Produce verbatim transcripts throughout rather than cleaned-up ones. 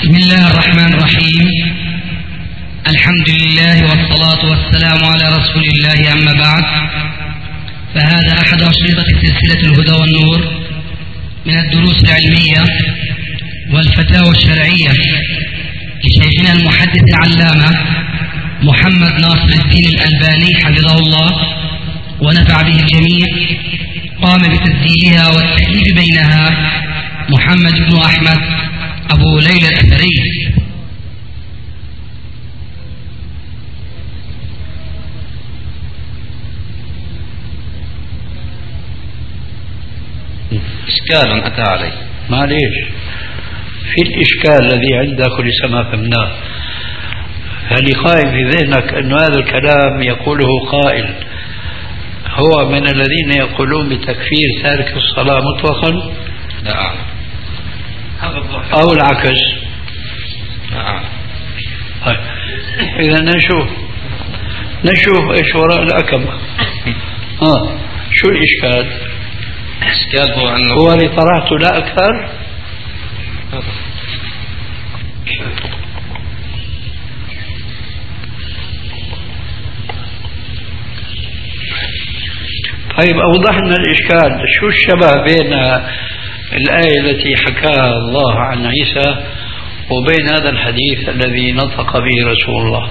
بسم الله الرحمن الرحيم. الحمد لله والصلاة والسلام على رسول الله، أما بعد، فهذا أحد أشرطة سلسلة الهدى والنور من الدروس العلمية والفتاوى الشرعية لشيخنا المحدث العلامة محمد ناصر الدين الألباني حفظه الله ونفع به الجميع. قام بتسجيلها والتأليف بينها محمد بن أحمد أبو ليلى الأثري. إشكال أتى علي، معليش، في الإشكال الذي عندك ولسه ما فهمناه. هل قائم في ذهنك أن هذا الكلام يقوله قائل هو من الذين يقولون بتكفير تارك الصلاة مطلقا؟ لا أعلم. أو العكس؟ لا أعلم. إذا نشوف نشوف إيش وراء الأكمة. آه شو الإشكال؟ الإشكال هو أنه هو اللي طرحته لا أكثر. طيب أوضح لنا الإشكال. شو الشبه بين الآية التي حكاها الله عن عيسى وبين هذا الحديث الذي نطق به رسول الله؟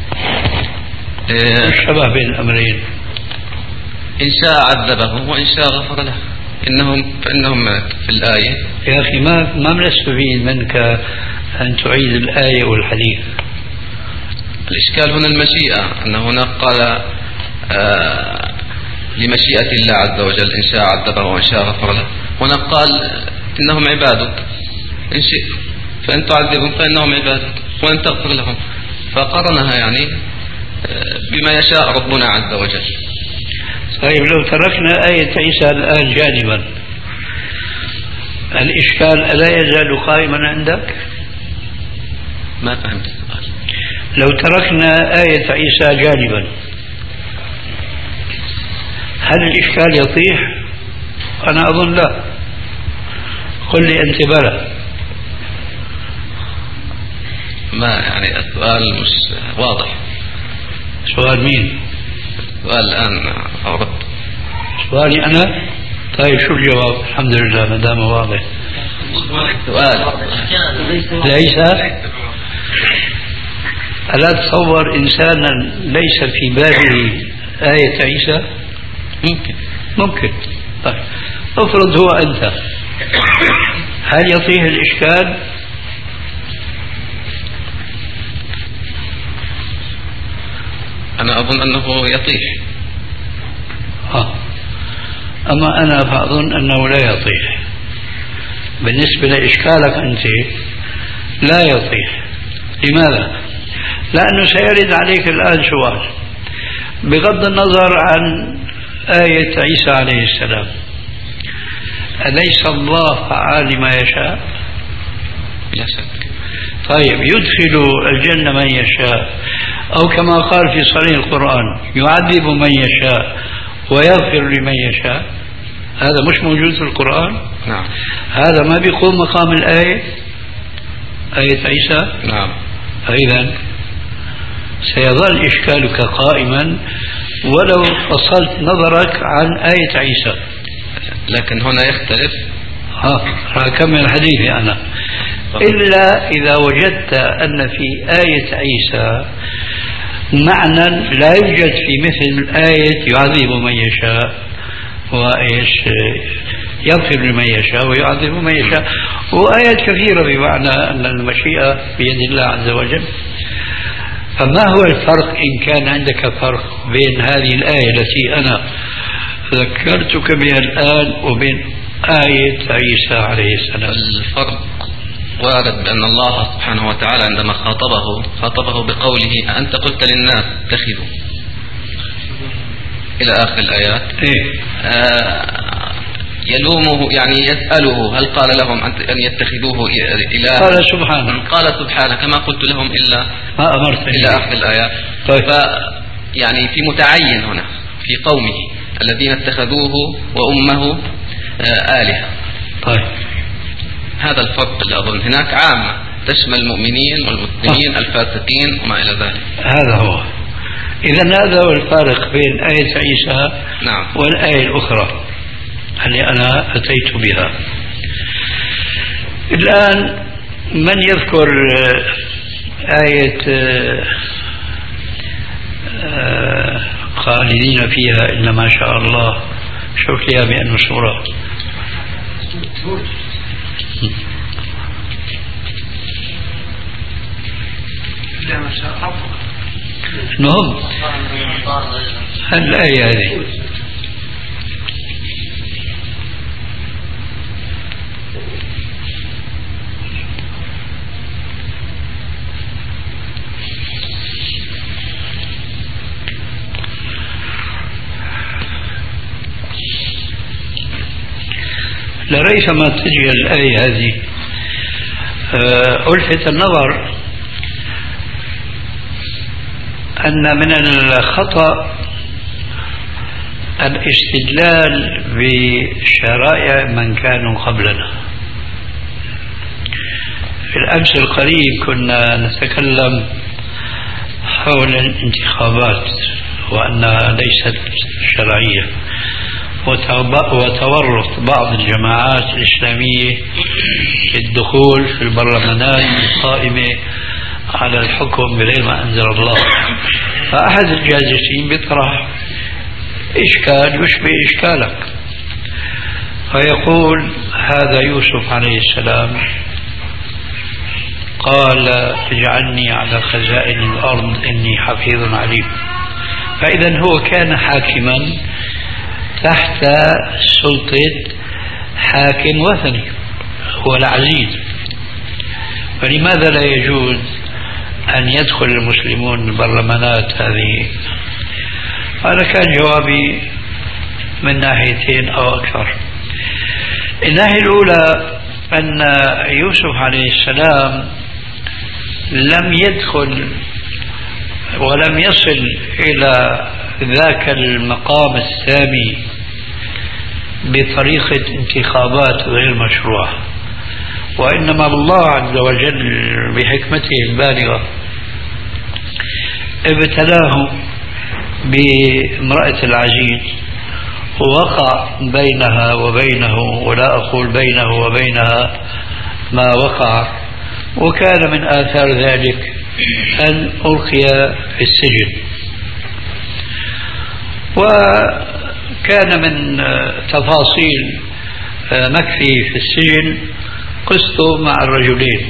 إيه الشبه بين الأمرين؟ إن شاء عذبهم وإن شاء غفر له. إنهم فإنهم في الآية. يا أخي ما ما بنستفيد منك أن تعيد الآية والحديث. الإشكال هنا المشيئة، أن هناك قال آه لمشيئة الله عز وجل إن شاء عذبه وإن شاء غفر له. هنا قال إنهم عبادك إن شئت فإن تعذبهم فإنهم عبادك وإن تغفر لهم، فقرنها يعني بما يشاء ربنا عز وجل. طيب لو تركنا آية عيسى الآن جانبا، الإشكال ألا يزال قائما عندك؟ ما فهمت السؤال. لو تركنا آية عيسى جانبا هل الإشكال يطيح؟ أنا أظن لا. قل لي أنت بلى. ما يعني السؤال مش واضح. سؤال مين؟ سؤال الآن أوردت. سؤالي أنا؟ طيب شو الجواب؟ الحمد لله ما دام واضح. سؤال ليس ألا تصور إنسانا ليس في باله آية عيسى؟ ممكن ممكن. طيب افرض هو أنت، هل يطيح الإشكال؟ أنا أظن أنه يطيح. ها. أما أنا فأظن أنه لا يطيح. بالنسبة لإشكالك أنت لا يطيح. لماذا؟ لأنه سيرد عليك الآن سؤال بغض النظر عن آية عيسى عليه السلام. أليس الله فعال لما يشاء؟ لا شك. طيب يدخل الجنة من يشاء، أو كما قال في صريح القرآن يعذب من يشاء ويغفر لمن يشاء. هذا مش موجود في القرآن؟ نعم. هذا ما بيقوم مقام الآية آية عيسى؟ نعم. فإذا سيظل إشكالك قائما ولو فصلت نظرك عن آية عيسى. لكن هنا يختلف. ها راح أكمل حديثي أنا. إلا إذا وجدت أن في آية عيسى معنى لا يوجد في مثل آية يعذب من يشاء وإيش يغفر لمن يشاء ويعذب من يشاء، وآيات كثيرة بمعنى أن المشيئة بيد الله عز وجل. فما هو الفرق إن كان عندك فرق بين هذه الآية التي أنا ذكرتك بها الآن وبين آية عيسى عليه السلام؟ الفرق وارد بأن الله سبحانه وتعالى عندما خاطبه خاطبه بقوله أنت قلت للناس اتخذوا إلى آخر الآيات. إيه؟ آه يلومه يعني يسأله هل قال لهم أن يتخذوه إلها؟ قال سبحانه. قال سبحانه كما قلت لهم إلا ما أمرت إلى آخر الآيات. طيب. ف يعني في متعين هنا في قومه الذين اتخذوه وأمه آه آلهة. طيب هذا الفرق اللي أظن هناك عامة تشمل المؤمنين والمسلمين الفاسقين وما إلى ذلك. هذا هو. إذا هذا هو الفارق بين آية عيسى نعم. والآية الأخرى اللي أنا أتيت بها. الآن من يذكر آية خالدين فيها إلا ما شاء الله؟ شوف لي بأنه سورة المهم الآية هذه لريثما تجي الآية هذه ألفت النظر أن من الخطأ الاستدلال بشرائع من كانوا قبلنا. في الأمس القريب كنا نتكلم حول الانتخابات وأنها ليست شرعية، وتورط بعض الجماعات الإسلامية في الدخول في البرلمانات القائمة على الحكم بغير ما أنزل الله. فأحد الجالسين بيطرح إشكال يشبه إشكالك، فيقول هذا يوسف عليه السلام قال اجعلني على خزائن الأرض إني حفيظ عليم. فإذا هو كان حاكما تحت سلطة حاكم وثني هو العزيز، فلماذا لا يجوز أن يدخل المسلمون البرلمانات هذه؟ هذا كان جوابي من ناحيتين أو أكثر. الناحية الأولى أن يوسف عليه السلام لم يدخل ولم يصل إلى ذاك المقام السامي بطريقة انتخابات غير مشروعة، وإنما الله عز وجل بحكمته البالغة ابتلاه بامرأة العزيز ووقع بينها وبينه، ولا أقول بينه وبينها ما وقع، وكان من آثار ذلك أن ألقي في السجن. وكان من تفاصيل مكفي في السجن قصته مع الرجلين،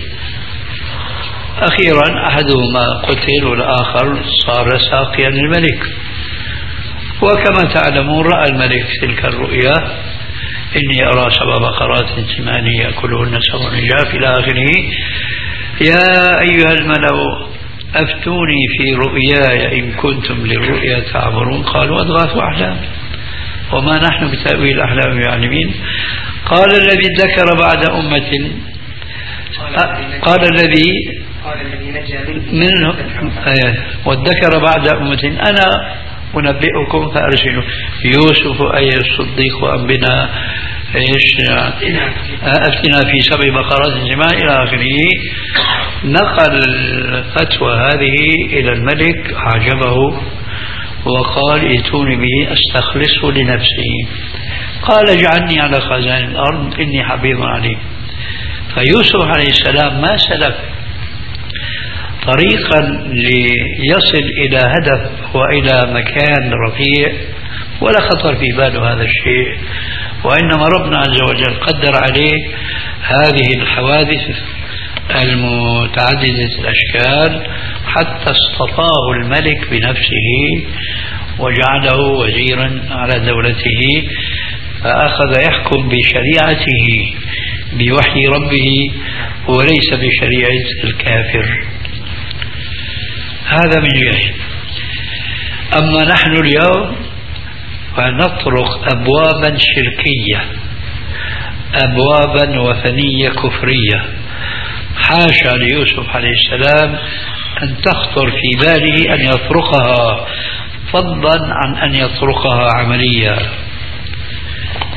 أخيرا أحدهما قتل والآخر صار ساقيا للملك. وكما تعلمون رأى الملك تلك الرؤيا إني أرى سبع بقرات سمان يأكلهن سبع عجاف إلى آخره. يا أيها الملأ أفتوني في رؤياي إن كنتم للرؤيا تعبرون. قالوا أضغاث أحلام وما نحن بتأويل الأحلام بعالمين. قال الذي ذكر بعد أمة قال الذي منه وذكر بعد أمة أنا أنبئكم فأرسلوا يوسف أي الصديق وأنبنا إيش أفتنا في سبع بقرات سمان إلى آخره. نقل الفتوى هذه إلى الملك أعجبه وقال ائتوني به أستخلصه لنفسي. قال اجعلني على خزائن الأرض إني حفيظ عليم. فيوسف عليه السلام ما سلك طريقا ليصل إلى هدف وإلى مكان رفيع ولا خطر في باله هذا الشيء، وإنما ربنا عز وجل قدر عليه هذه الحوادث المتعددة الأشكال حتى اصطفاه الملك بنفسه وجعله وزيرا على دولته، فأخذ يحكم بشريعته بوحي ربه وليس بشريعة الكافر. هذا من جهة. أما نحن اليوم فنطرق أبوابا شركية، أبوابا وثنية كفرية، حاشا ليوسف عليه السلام أن تخطر في باله أن يطرقها، فضلا عن أن يطرقها عمليا.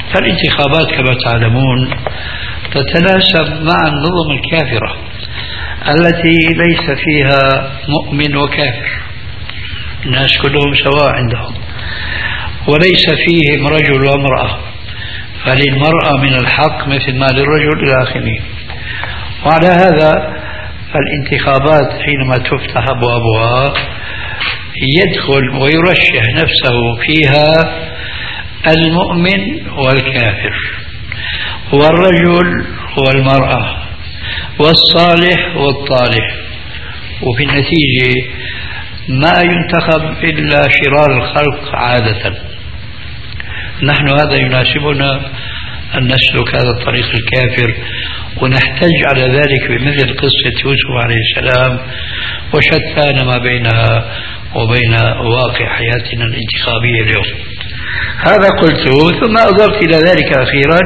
فالانتخابات كما تعلمون تتناسب مع النظم الكافرة التي ليس فيها مؤمن وكافر، الناس كلهم سواء عندهم، وليس فيهم رجل وامرأة، فللمرأة من الحق مثل ما للرجل إلى آخره. وعلى هذا فالانتخابات حينما تفتح أبوابها يدخل ويرشح نفسه فيها المؤمن والكافر، والرجل والمرأة، والصالح والطالح، وفي النتيجة ما ينتخب إلا شرار الخلق عادة. نحن هذا يناسبنا أن نسلك هذا الطريق الكافر، ونحتج على ذلك بمثل قصة يوسف عليه السلام وشتان ما بينها وبين واقع حياتنا الانتخابية اليوم. هذا قلته، ثم أضفت إلى ذلك أخيرا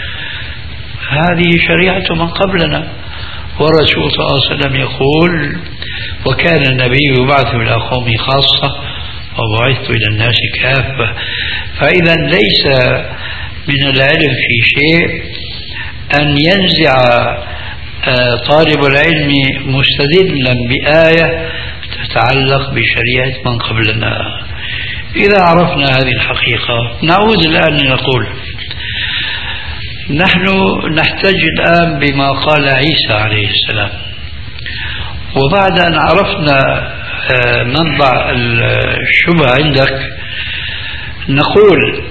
هذه شريعة من قبلنا، والرسول صلى الله عليه وسلم يقول: وكان النبي يبعث إلى قومه خاصة وبعثت إلى الناس كافة. فإذا ليس من العلم في شيء أن ينزع طالب العلم مستدلا بآية تتعلق بشريعة من قبلنا. إذا عرفنا هذه الحقيقة نعود الآن لنقول نحن نحتج الآن بما قال عيسى عليه السلام، وبعد أن عرفنا منبع الشبهة عندك نقول: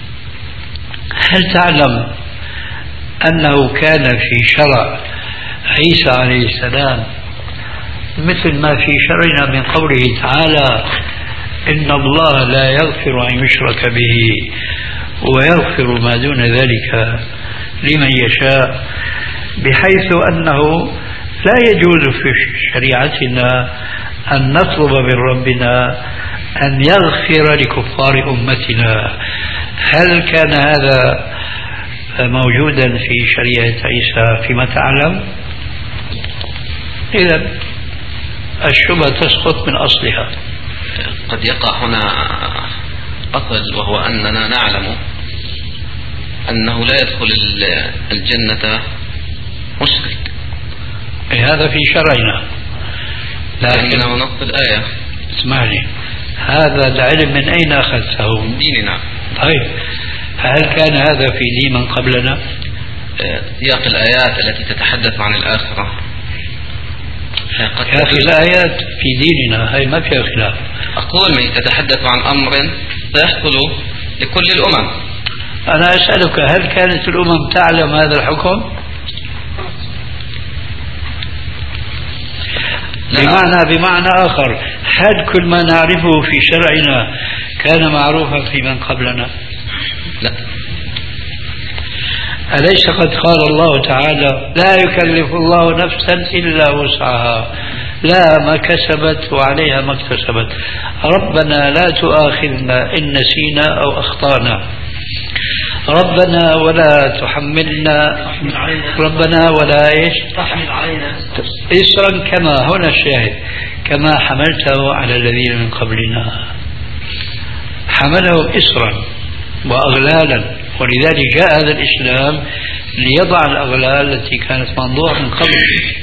هل تعلم أنه كان في شرع عيسى عليه السلام مثل ما في شرعنا من قوله تعالى: إن الله لا يغفر أن يشرك به ويغفر ما دون ذلك لمن يشاء، بحيث أنه لا يجوز في شريعتنا أن نطلب من ربنا أن يغفر لكفار أمتنا. هل كان هذا موجودا في شريعة عيسى فيما تعلم؟ إذا الشبهة تسقط من أصلها. قد يقع هنا قتل، وهو أننا نعلم أنه لا يدخل الجنة مشرك. هذا في شرعنا، لكنه نص الآية. اسمعني، هذا العلم من أين أخذته؟ من ديننا. طيب، هل كان هذا في دين من قبلنا؟ سياق الآيات التي تتحدث عن الآخرة. يا أخي الآيات في ديننا هاي ما فيها خلاف. أقول من تتحدث عن أمر سيحصل لكل الأمم. أنا أسألك: هل كانت الأمم تعلم هذا الحكم؟ بمعنى بمعنى آخر، هل كل ما نعرفه في شرعنا كان معروفا في من قبلنا؟ لا. أليس قد قال الله تعالى: لا يكلف الله نفسا إلا وسعها، لا ما كسبت وعليها ما اكتسبت، ربنا لا تؤاخذنا إن نسينا أو أخطأنا، ربنا ولا تحملنا، ربنا ولا إيش تحمل علينا إسرا، كما هنا الشاهد كما حملته على الذين من قبلنا. حملهم إسرا وأغلالا، ولذلك جاء هذا الإسلام ليضع الأغلال التي كانت منضوعة من قبل.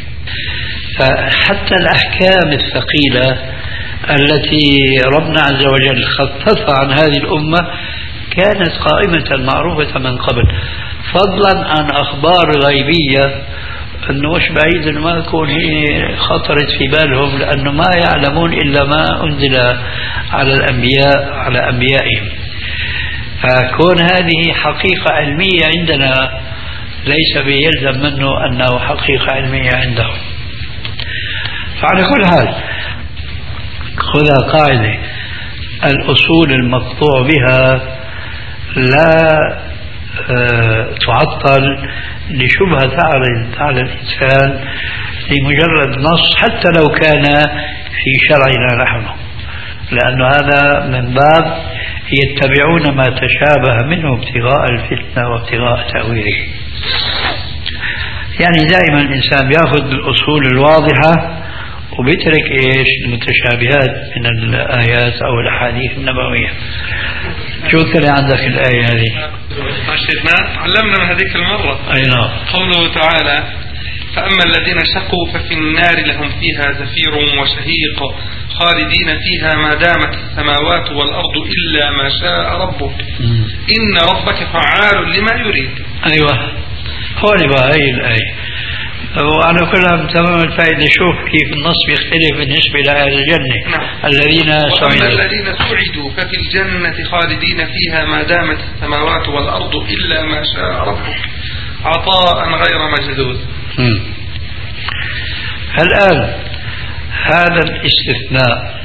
فحتى الأحكام الثقيلة التي ربنا عز وجل خففها عن هذه الأمة كانت قائمة معروفة من قبل، فضلا عن أخبار غيبية أنه مش بعيد أنه ما يكون هي خطرت في بالهم، لأنه ما يعلمون إلا ما أنزل على الأنبياء على أنبيائهم. فكون هذه حقيقة علمية عندنا ليس بيلزم منه أنه حقيقة علمية عندهم. فعلى كل حال خذها قاعدة: الأصول المقطوع بها لا تعطل لشبهة تعرض على الإنسان لمجرد نص حتى لو كان في شرعنا نحن، لأن هذا من باب يتبعون ما تشابه منه ابتغاء الفتنة وابتغاء تأويله. يعني دائما الإنسان بيأخذ الأصول الواضحة وبيترك إيش المتشابهات من الآيات أو الأحاديث النبوية. شو الكلام عندك الآية هذه؟ شيخنا علمنا من هذيك المرة. أي نعم. قوله تعالى: فأما الذين شقوا ففي النار لهم فيها زفير وشهيق خالدين فيها ما دامت السماوات والأرض إلا ما شاء ربك إن ربك فعال لما يريد. أيوة هون بقى هي الآية. وعلى كلها تمام الفائدة. شوف كيف النص بيختلف بالنسبة لأهل الجنة. نعم. الذين سعدوا الذين سعدوا ففي الجنة خالدين فيها ما دامت السماوات والأرض إلا ما شاء ربك عطاء غير مجذوذ. الآن هذا الاستثناء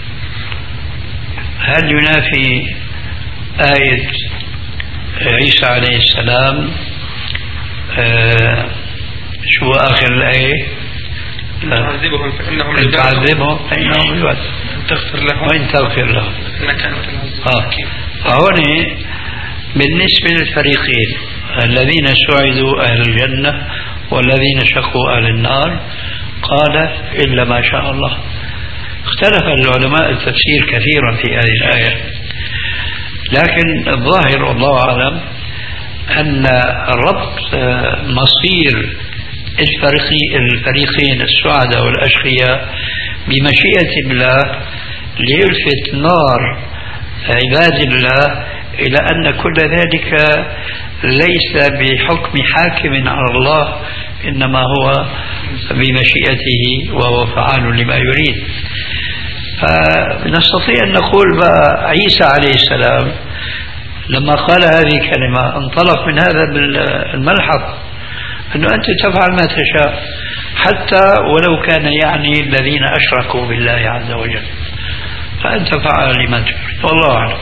هل ينافي آية عيسى عليه السلام؟ آه شو آخر الآية؟ تعذبهم فإنهم إن تعذبهم فإنهم يبعد تغفر لهم وإن تغفر لهم إنك أنت العزيز الحكيم. فهون بالنسبة للفريقين الذين سعدوا أهل الجنة والذين شقوا أهل النار قال إلا ما شاء الله. اختلف العلماء التفسير كثيرا في هذه الآية، لكن الظاهر والله أعلم أن ربط مصير الفريقين السعداء والأشقياء بمشيئة الله ليلفت نار عباد الله إلى أن كل ذلك ليس بحكم حاكم على الله، إنما هو بمشيئته وهو فعال لما يريد. فنستطيع أن نقول بقى عيسى عليه السلام لما قال هذه الكلمة انطلق من هذا بالملحظ أنه أنت تفعل ما تشاء حتى ولو كان يعني الذين أشركوا بالله عز وجل، فأنت فعل لما تريد والله أعلم.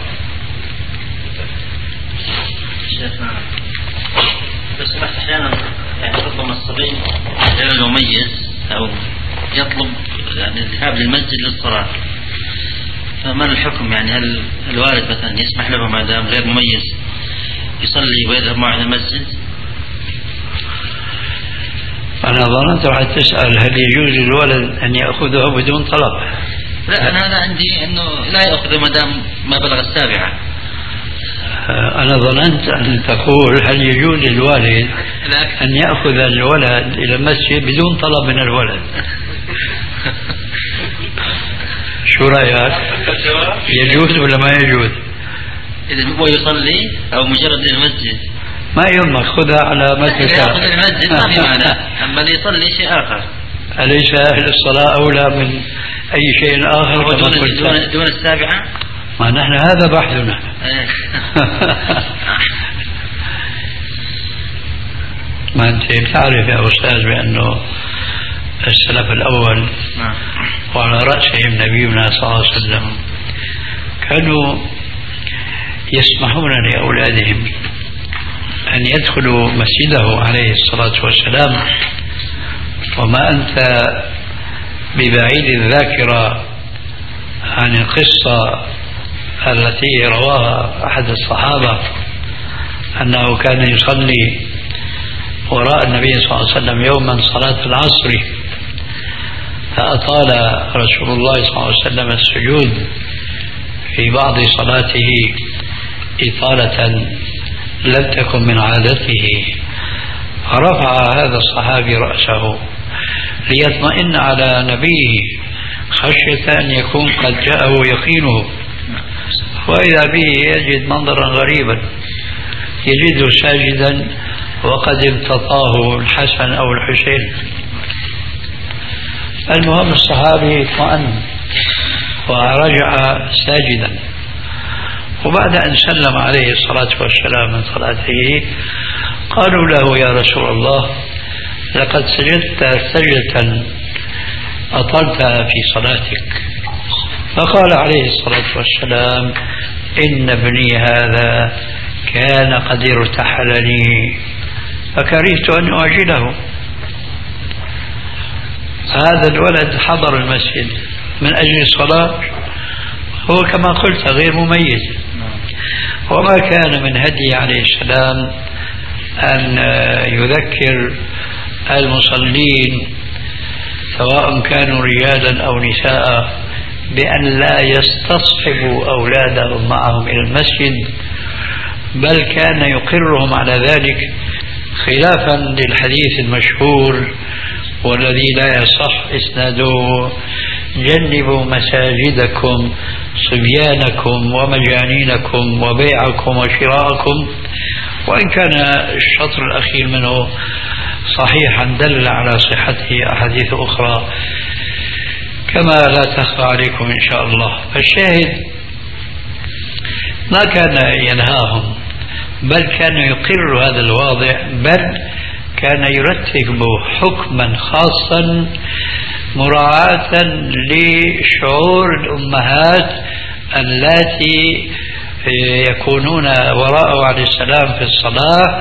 شيخنا بس سمحت أحيانا يعني ربما الصبي غير مميز أو يطلب يعني الذهاب للمسجد للصلاة، فما الحكم؟ يعني هل الوالد مثلا يسمح له ما دام غير مميز يصلي ويذهب معه إلى المسجد؟ أنا ظننت راح تسأل هل يجوز الولد أن يأخذه بدون طلب. لا أنا هذا عندي أنه لا يأخذه ما دام ما بلغ السابعة. أنا ظننت أن تقول هل يجوز للوالد أن يأخذ الولد إلى المسجد بدون طلب من الولد. شو رأيك؟ يجوز ولا ما يجوز؟ إذا هو يصلي أو مجرد المسجد ما يهمك، خذها على ما تشاء. يأخذ المسجد ما في معنى، أما اللي يصلي شيء آخر. أليس أهل الصلاة أولى من أي شيء آخر كما قلت؟ دون, دون السابعة؟ ما نحن هذا بحثنا. ما أنت بتعرف يا أستاذ بأنه السلف الأول وعلى رأسهم نبينا صلى الله عليه وسلم كانوا يسمحون لأولادهم أن يدخلوا مسجده عليه الصلاة والسلام، وما أنت ببعيد الذاكرة عن القصة التي رواها أحد الصحابة أنه كان يصلي وراء النبي صلى الله عليه وسلم يوما صلاة العصر، فأطال رسول الله صلى الله عليه وسلم السجود في بعض صلاته إطالة لم تكن من عادته، فرفع هذا الصحابي رأسه ليطمئن على نبيه خشية أن يكون قد جاءه يقينه، وإذا به يجد منظرا غريبا، يجده ساجدا وقد امتطاه الحسن أو الحسين. المهم الصحابي اطمأن ورجع ساجدا، وبعد أن سلم عليه الصلاة والسلام من صلاته قالوا له يا رسول الله لقد سجدت سجدة أطلت في صلاتك، فقال عليه الصلاة والسلام إن ابني هذا كان قد ارتحلني فكرهت أن أعجله. هذا الولد حضر المسجد من أجل الصلاة، هو كما قلت غير مميز، وما كان من هدي عليه السلام أن يذكر المصلين سواء كانوا رجالا أو نساء بأن لا يستصحبوا أولادهم معهم إلى المسجد، بل كان يقرهم على ذلك خلافا للحديث المشهور والذي لا يصح إسناده: جنبوا مساجدكم صبيانكم ومجانينكم وبيعكم وشراءكم. وإن كان الشطر الأخير منه صحيحا دل على صحته أحاديث أخرى كما لا تخفى عليكم إن شاء الله. فالشاهد ما كان ينهاهم، بل كان يقر هذا الواضع، بل كان يرتب حكما خاصا مراعاة لشعور الأمهات اللاتي يكونون وراءه عليه السلام في الصلاة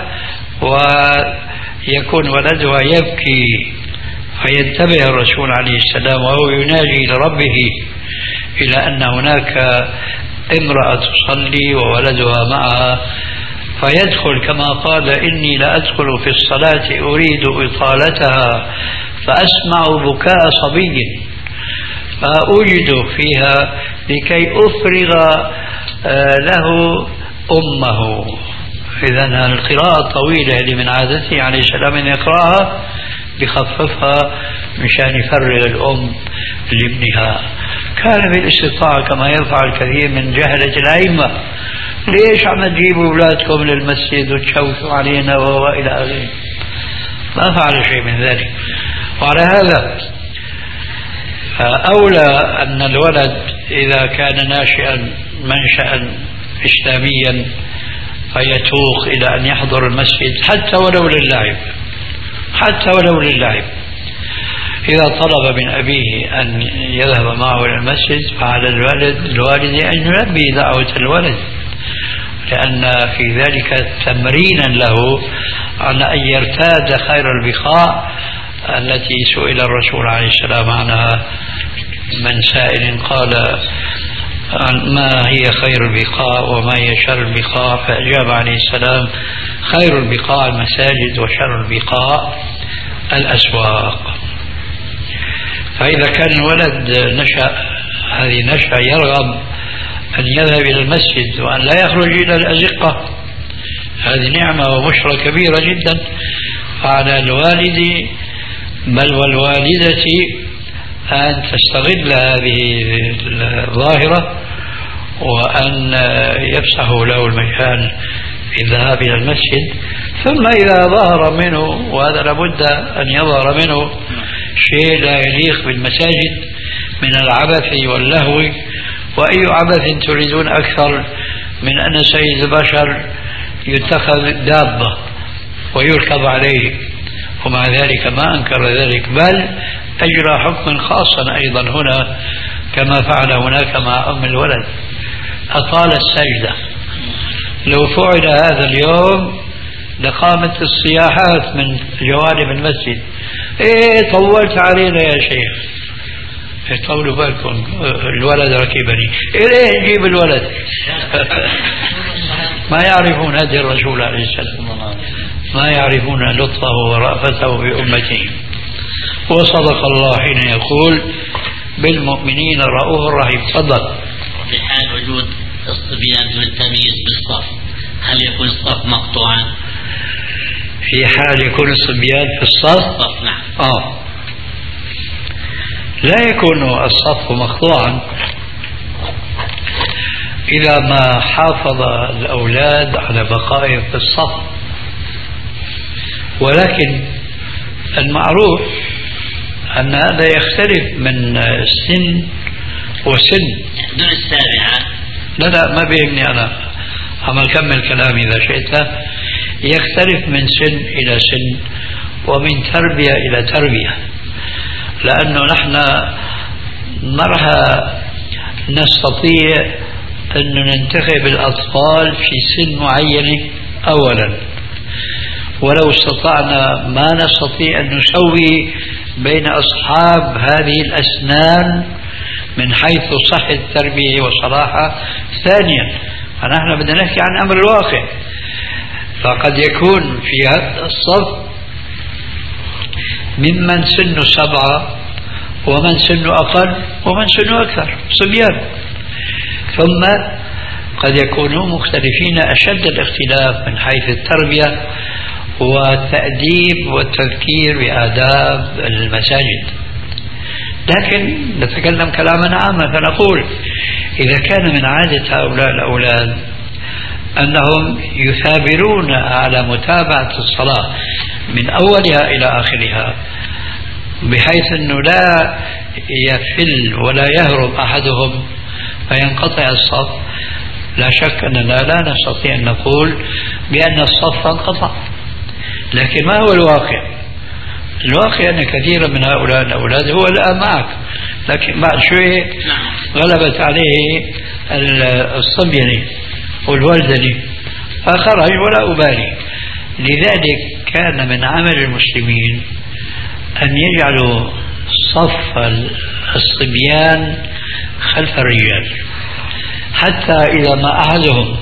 ويكون ولدها يبكي، فينتبه الرسول عليه السلام وهو يناجي لربه إلى أن هناك امرأة تصلي وولدها معها، فيدخل كما قال: إني لأدخل في الصلاة أريد إطالتها فأسمع بكاء صبي فأوجد فيها لكي أفرغ له أمه. إذن القراءة الطويلة اللي من عادته عليه السلام أن يقرأها بخففها مشان يفرغ الأم لابنها. كان بالاستطاعة كما يفعل كثير من جهلة الأئمة: ليش عم تجيبوا أولادكم للمسجد وتشوشوا علينا وإلى آخره. ما فعل شيء من ذلك. وعلى هذا أولى أن الولد إذا كان ناشئا منشأ إسلاميا فيتوق إلى أن يحضر المسجد حتى ولو للعب، حتى ولو للعب. إذا طلب من أبيه أن يذهب معه إلى المسجد فعلى الوالد الوالد أن يلبي دعوة الولد، لأن في ذلك تمرينا له على أن يرتاد خير البقاع التي سئل الرسول عليه السلام عنها من سائل قال: ما هي خير البقاع وما هي شر البقاع؟ فأجاب عليه السلام: خير البقاع المساجد وشر البقاع الأسواق. فإذا كان الولد نشأ هذه نشأة يرغب أن يذهب إلى المسجد وأن لا يخرج إلى الأزقة، هذه نعمة وبشرى كبيرة جدا. فعلى الوالد بل والوالدة أن تستغل هذه الظاهرة وأن يفسحوا له المجال في الذهاب إلى المسجد. ثم إذا ظهر منه، وهذا لابد أن يظهر منه، شيء لا يليق بالمساجد من العبث واللهو، وأي عبث تريدون أكثر من أن سيد البشر يتخذ دابة ويركب عليه، ومع ذلك ما أنكر ذلك، بل أجرى حكما خاصا أيضا هنا كما فعل هناك مع أم الولد، أطال السجدة. لو فعل هذا اليوم لقامت الصياحات من جوانب المسجد: إيه طولت علينا يا شيخ، طولوا بالكم الولد ركبني، إيه نجيب الولد. ما يعرفون هدي الرسول عليه السلام، ما يعرفون لطفه ورأفته بأمته. وصدق الله حين يقول: بالمؤمنين رؤوف رحيم. تفضل. في حال وجود الصبيان والتمييز بالصف، هل يكون الصف مقطوعا؟ في حال يكون الصبيان في الصف؟ نعم. آه لا يكون الصف مقطوعا إذا ما حافظ الأولاد على بقائهم في الصف، ولكن المعروف أن هذا يختلف من سن وسن. دون السابعة؟ لا لا، ما بيهمني أنا، عم أكمل كلامي إذا شئت. يختلف من سن إلى سن ومن تربية إلى تربية، لأنه نحن ما رح نستطيع أن ننتخب الأطفال في سن معين أولا، ولو استطعنا ما نستطيع أن نسوي بين أصحاب هذه الأسنان من حيث صحة التربية وصلاحها ثانيا. فنحن بدنا نحكي عن أمر الواقع. فقد يكون في هذا الصف ممن سنه سبعة ومن سنه أقل ومن سنه أكثر صبيان، ثم قد يكونوا مختلفين أشد الاختلاف من حيث التربية والتأديب والتذكير بآداب المساجد. لكن نتكلم كلاما عاما فنقول إذا كان من عادة هؤلاء الأولاد أنهم يثابرون على متابعة الصلاة من أولها إلى آخرها بحيث أنه لا يفل ولا يهرب أحدهم فينقطع الصف، لا شك أننا لا نستطيع أن نقول بأن الصف انقطع. لكن ما هو الواقع؟ الواقع أن كثيرا من هؤلاء الأولاد هو الآن معك، لكن بعد شوية غلبت عليه الصبيني والولدني فخرج ولا أبالي. لذلك كان من عمل المسلمين أن يجعلوا صف الصبيان خلف الرجال، حتى إذا ما أحدهم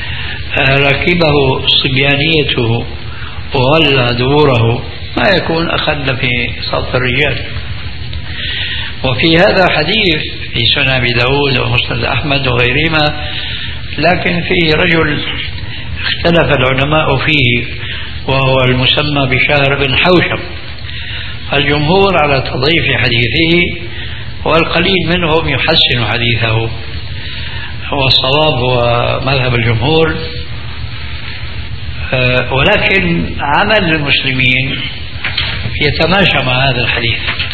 ركبه صبيانيته وولى دبوره ما يكون أخذ في صف الرجال. وفي هذا حديث في سنن أبي داود ومسند أحمد وغيرهما، لكن فيه رجل اختلف العلماء فيه وهو المسمى بشهر بن حوشب. الجمهور على تضعيف حديثه والقليل منهم يحسن حديثه، والصواب هو مذهب الجمهور. ولكن عمل المسلمين يتماشى مع هذا الحديث.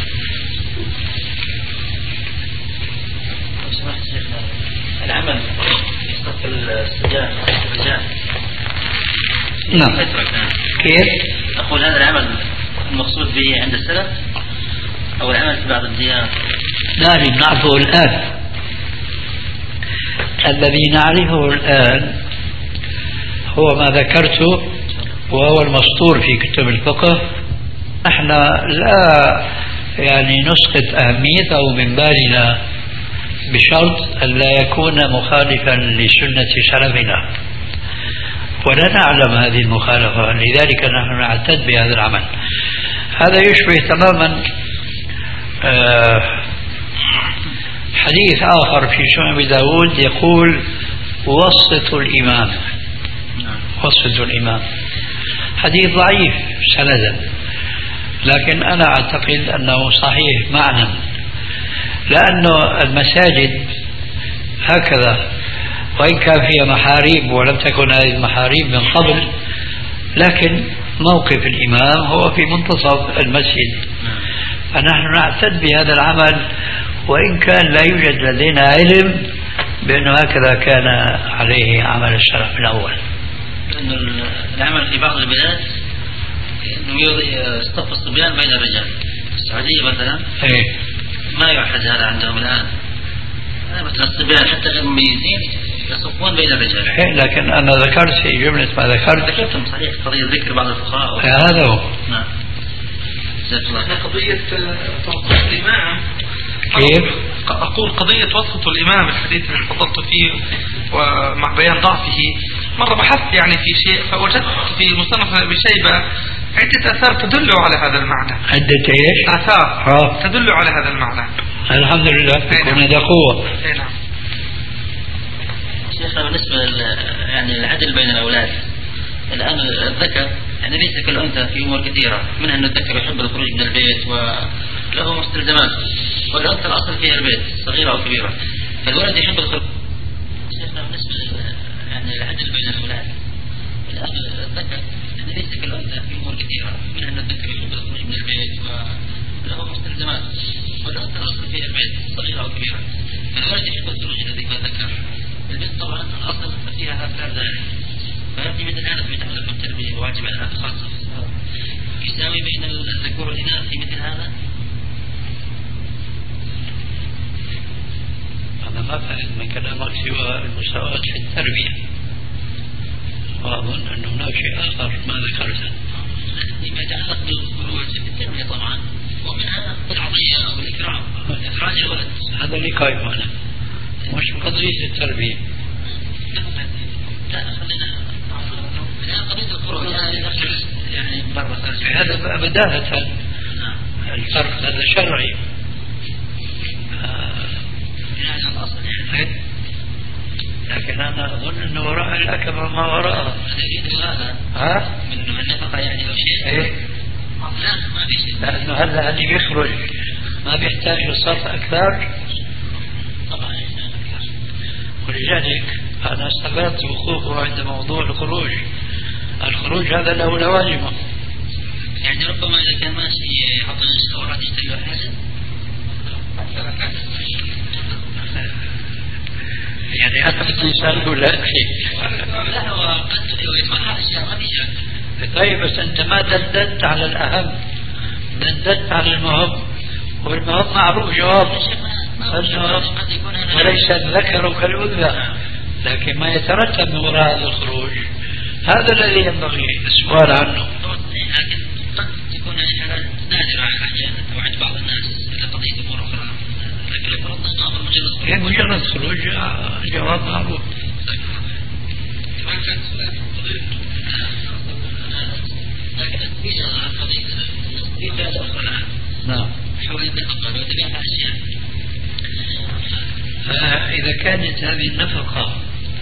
العمل في السجان الرجال نعم. كيف؟ أقول هذا العمل المقصود به عند السلف أو العمل في بعض الديار؟ لا، نعرفه الآن. الذي نعرفه الآن هو ما ذكرته وهو المسطور في كتب الفقه. نحن لا يعني نسقط أهميته من بالنا بشرط أن لا يكون مخالفا لسنة سلفنا، ولا نعلم هذه المخالفة، لذلك نحن نعتد بهذا العمل. هذا يشبه تماما حديث آخر في سنن أبي داود يقول وسطوا الإمام، وسطوا الإمام. حديث ضعيف سندا، لكن أنا أعتقد أنه صحيح معنى، لأن المساجد هكذا وإن كان فيها محاريب ولم تكن هذه المحاريب من قبل، لكن موقف الإمام هو في منتصف المسجد، فنحن نعتد بهذا العمل وإن كان لا يوجد لدينا علم بأنه هكذا كان عليه عمل السلف الأول. لأن العمل في بعض البلاد أنه يصطف الصبيان بين الرجال. السعودية مثلا إيه؟ ما يوحد هذا عندهم الآن، مثلا الصبيان حتى غير مميزين يصفون بين الرجال. إيه، لكن أنا ذكرت في جملة ما ذكرت ذكرتم صحيح قضية ذكر بعض الفقهاء. هذا هو. نعم. قضية توسط الإمام. كيف؟ أقول قضية وسط الإمام، الحديث اللي فضلت فيه ومع بيان ضعفه، مرة بحثت يعني في شيء فوجدت في مصنف أبي شيبة عدة آثار تدل على هذا المعنى. عدة إيش؟ آثار ها. تدل على هذا المعنى. الحمد لله تكون هذا قوة. نعم. شيخنا بالنسبة يعني العدل بين الأولاد، الآن الذكر يعني ليس كالأنثى في أمور كثيرة، منها أن الذكر يحب الخروج من البيت وله مستلزمات، والأنثى الأصل فيها البيت صغيرة أو كبيرة، فالولد يحب الخروج. شيخنا بالنسبة يعني العدل بين الأولاد، الآن الذكر يعني ليس كالأنثى في أمور كثيرة، منها أن الذكر يحب الخروج من البيت وله مستلزمات، والأنثى الأصل فيها البيت صغيرة أو كبيرة، فالولد يحب الخروج الذي هو الذكر. البنت طبعا الأصل فيها آثار ذلك، فهذه مثل هذا في تعلق التربية واجب على خاصة يساوي بين الذكور والإناث في مثل هذا. أنا ما فهم من كلامك سوى المساواة في التربية، وأظن أن هناك شيء آخر ما ذكرته فيما يتعلق بالخروج في التربية طبعا، ومنها العطية والإكرام إخراج الولد. هذا اللي قايم أنا، مش قضية التربية. لا خلينا قضية الخروج يعني برا خارج هذا بداهة الفرق هذا شرعي. يعني الأصل يعني لكن أنا أظن أنه وراء الأكبر ما وراءها. هذا ها؟ من النفقة يعني أو شيء؟ إيه؟ لا ما في شيء. لأنه هلا اللي يخرج ما بيحتاج لصرف أكثر. طبعا أكثر. ولذلك أنا استغربت وقوفه عند موضوع الخروج. الخروج هذا له لوازمه. يعني ربما إذا كان ماشي يحط الأوراد يشتري حاجة. يعني أنا بدي أسأله ولا أنت؟ لا هو قد يفعل أشياء ما في. طيب بس أنت ما دندنت على الأهم، دندنت على المهم، والمهم معروف جوابه وليس الذكر كالأنثى، لكن ما يترتب من وراء هذا الخروج هذا الذي ينبغي السؤال عنه. لكن قد تكون الحالات نادرة عند بعض الناس لقضية أمور أخرى، لكن لو فرضنا أنه مجرد هي مجرد خروج جواب معروف. لكن التفصيل عن قضية النصيب أخرى. نعم. حول النفقة وتبعها أشياء. فإذا كانت هذه النفقة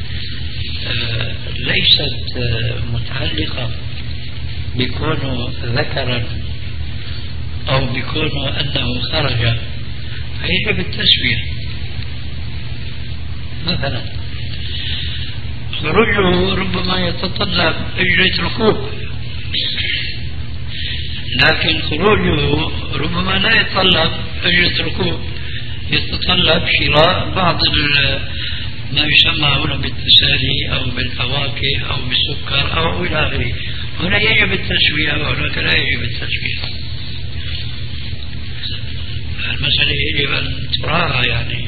ليست متعلقة بكونه ذكرا أو بكونه أنه خرج فيجب التسوية. مثلا خروجه ربما يتطلب أجرة ركوب، لكن خروجه ربما لا يتطلب أجرة ركوب، يتطلب شراء بعض ما يسمى هنا بالتسالي أو بالفواكه أو بالسكر أو إلى آخره. هنا يجب التسوية وهناك لا يجب التسوية. المسألة يجب أن تراها يعني.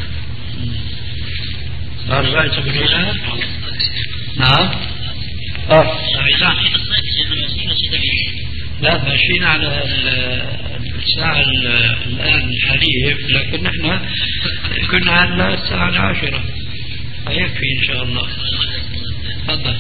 هل رأيت بالله؟ نعم. أه. لا ماشيين على الساعة الآن الحالية، لكن نحن كنا على الساعة العاشرة فيكفي إن شاء الله. تفضل.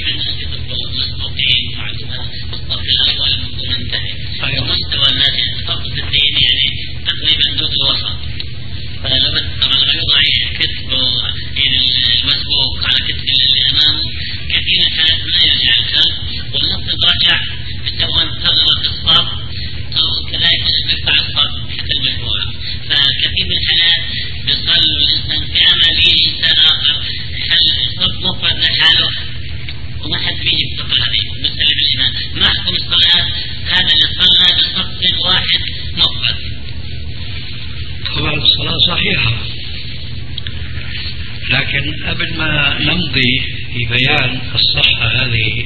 مستوى الناس يتفق في الدين يعني تقريبا دون الوسط، فلما طبعا يوضع كتفه المسبوق على كتف اللي امامه كثير من الحالات لا يرجع الخلف، والنص راجع سواء ثغرة الصف او كذلك مقطع الصف حتى المجموعة. فكثير من الحالات بيصلوا الانسان في عمليه انسان اخر خلف الصف مفرد لحاله وما حد بيجي بثقة هذه بسلم الإيمان ما أحكم الصلاة هذا اللي صلى بصف واحد مفرد. طبعا الصلاة صحيحة، لكن قبل ما نمضي في بيان الصحة هذه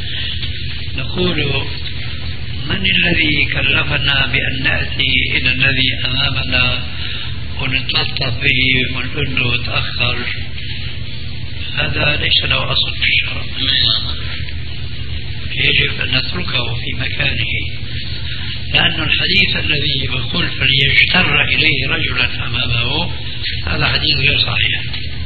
نقول من الذي كلفنا بأن نأتي إلى الذي أمامنا ونتلطف به ونقول له تأخر؟ هذا ليس له أصل في الشرع، يجب أن نتركه في مكانه، لأن الحديث الذي يقول فليجتر إليه رجلا أمامه هذا حديث غير صحيح.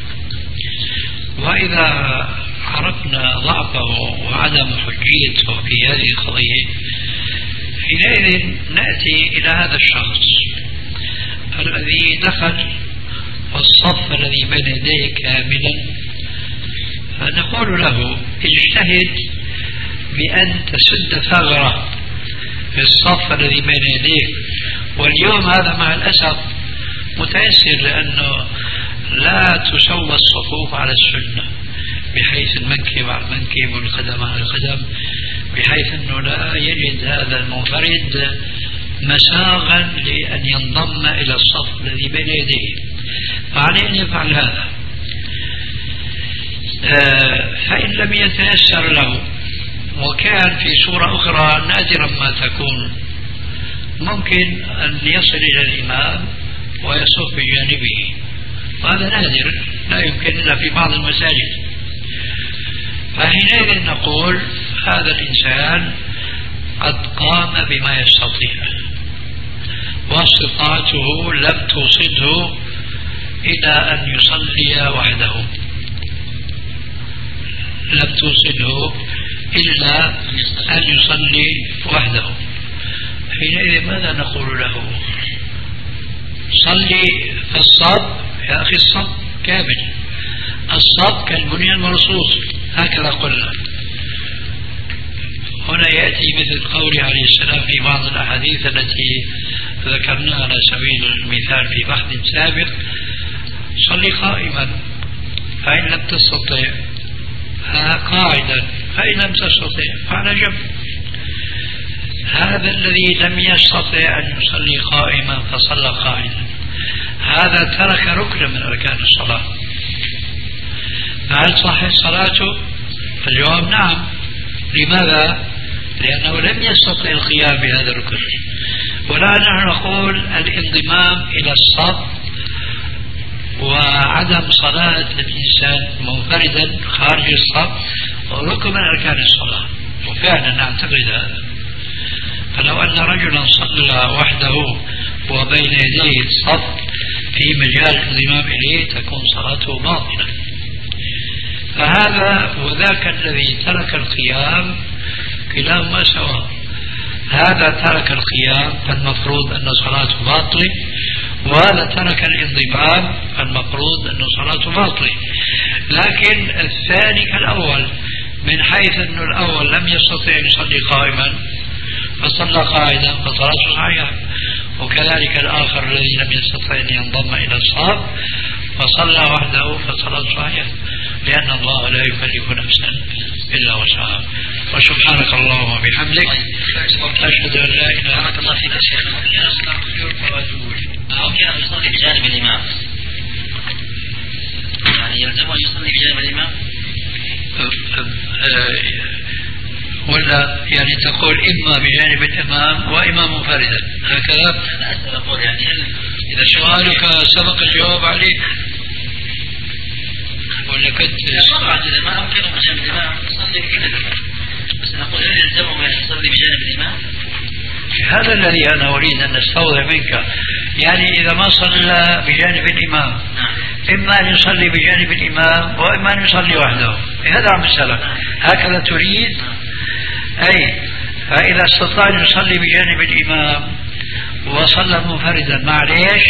وإذا عرفنا ضعفه وعدم حجيته في هذه القضية حينئذ نأتي إلى هذا الشخص الذي دخل والصف الذي بين يديه كاملا، فنقول له اجتهد بأن تسد ثغرة في الصف الذي بين يديك. واليوم هذا مع الأسف متيسر، لأنه لا تسوى الصفوف على السنة بحيث المنكب على المنكب والقدم على القدم، بحيث أنه لا يجد هذا المنفرد مساغا لأن ينضم إلى الصف الذي بين يديه، فعليه أن يفعل هذا. فإن لم يتيسر له وكان في صورة أخرى نادرا ما تكون ممكن أن يصل إلى الإمام ويصف بجانبه، وهذا نادر لا يمكن إلا في بعض المساجد. فحينئذ نقول هذا الإنسان قد قام بما يستطيع واستطاعته لم توصله إلى أن يصلي وحده، لم توصله إلا أن يصلي وحده. حينئذ ماذا نقول له؟ صلي في الصف يا أخي، الصف كامل، الصف كالبنيان المرصوص هكذا قلنا. هنا يأتي مثل قوله عليه السلام في بعض الأحاديث التي ذكرناها على سبيل المثال في بحث سابق: صلي قائما فإن لم تستطع قاعدا فإن لم تستطع فعلى جنب. هذا الذي لم يستطع أن يصلي قائما فصلى قاعدا، هذا ترك ركنا من أركان الصلاة، فهل صحت صلاته؟ الجواب نعم. لماذا؟ لأنه لم يستطع القيام بهذا الركن. ولا نحن نقول الانضمام إلى الصف وعدم صلاة الإنسان منفردا خارج الصف ركن من أركان الصلاة، وفعلا نعتقد هذا. فلو أن رجلا صلى وحده وبين يديه الصف في مجال الانضمام إليه تكون صلاته باطلة. فهذا وذاك الذي ترك القيام كلاهما سواء. هذا ترك القيام فالمفروض أن صلاته باطلة، وهذا ترك الانضمام فالمفروض أن صلاته باطلة. لكن الثاني كالأول من حيث أن الأول لم يستطع أن يصلي قائما فصلى قاعدا فصلاته صحيحة، وكذلك الآخر الذي لم يستطع أن ينضم إلى الصف فصلى وحده فصلاته صحيحة، لأن الله لا يكلف نفسا إلا وسعها. وسبحانك اللهم وبحمدك أشهد أن لا إله إلا أنت. الله فيك يا شيخ. أو كان يصلي بجانب الإمام، يعني يلزمه أن يصلي بجانب الإمام ولا يعني تقول إما بجانب الإمام وإما منفردا هكذا؟ لا أقول يعني إذا سؤالك سبق الجواب عليه ولا كنت بعد الإمام ممكن بجانب الإمام يصلي بجانب، بس نقول هل يلزمه أن يصلي بجانب الإمام؟ هذا الذي أنا أريد أن أستوضح منك. يعني إذا ما صلى بجانب الإمام إما أن يصلي بجانب الإمام وإما أن يصلي وحده، هذا مسألة هكذا تريد؟ أي فإذا استطاع أن يصلي بجانب الإمام وصلى منفردا معليش،